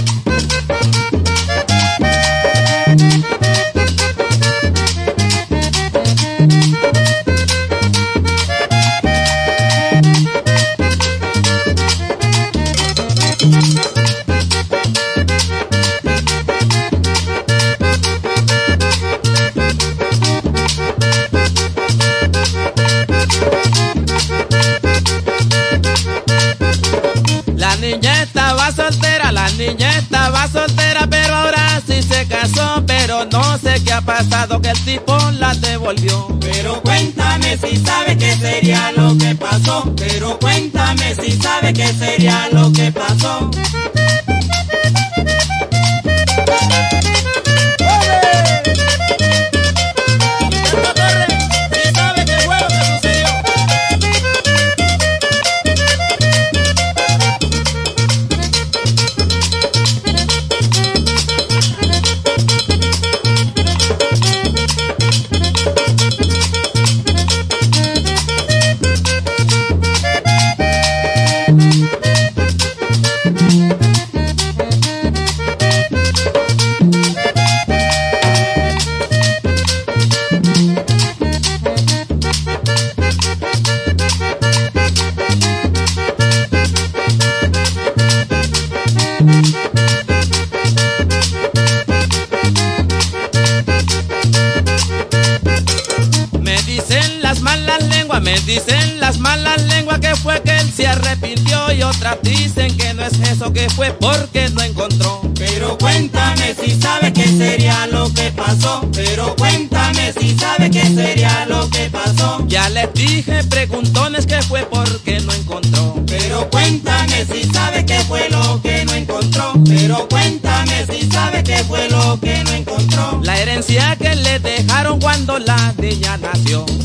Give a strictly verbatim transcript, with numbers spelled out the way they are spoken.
La niña estaba soltera, la niña estaba soltera, pero ahora sí se casó, pero no sé qué ha pasado, que el tipo la devolvió. Pero cuéntame si sabe qué sería lo que pasó, pero cuéntame si sabe qué sería lo que pasó. Me dicen las malas lenguas, me dicen las malas lenguas que fue que él se arrepintió, y otras dicen que no es eso, que fue porque no encontró. Pero cuéntame si sabe qué sería lo que pasó, pero cuéntame si sabe qué sería lo que pasó. Ya les dije preguntones que fue porque no encontró. Pero cuéntame si sabe qué fue lo que no encontró, pero cuéntame si sabe qué fue lo que no encontró. La herencia que le dejaron cuando la niña nació.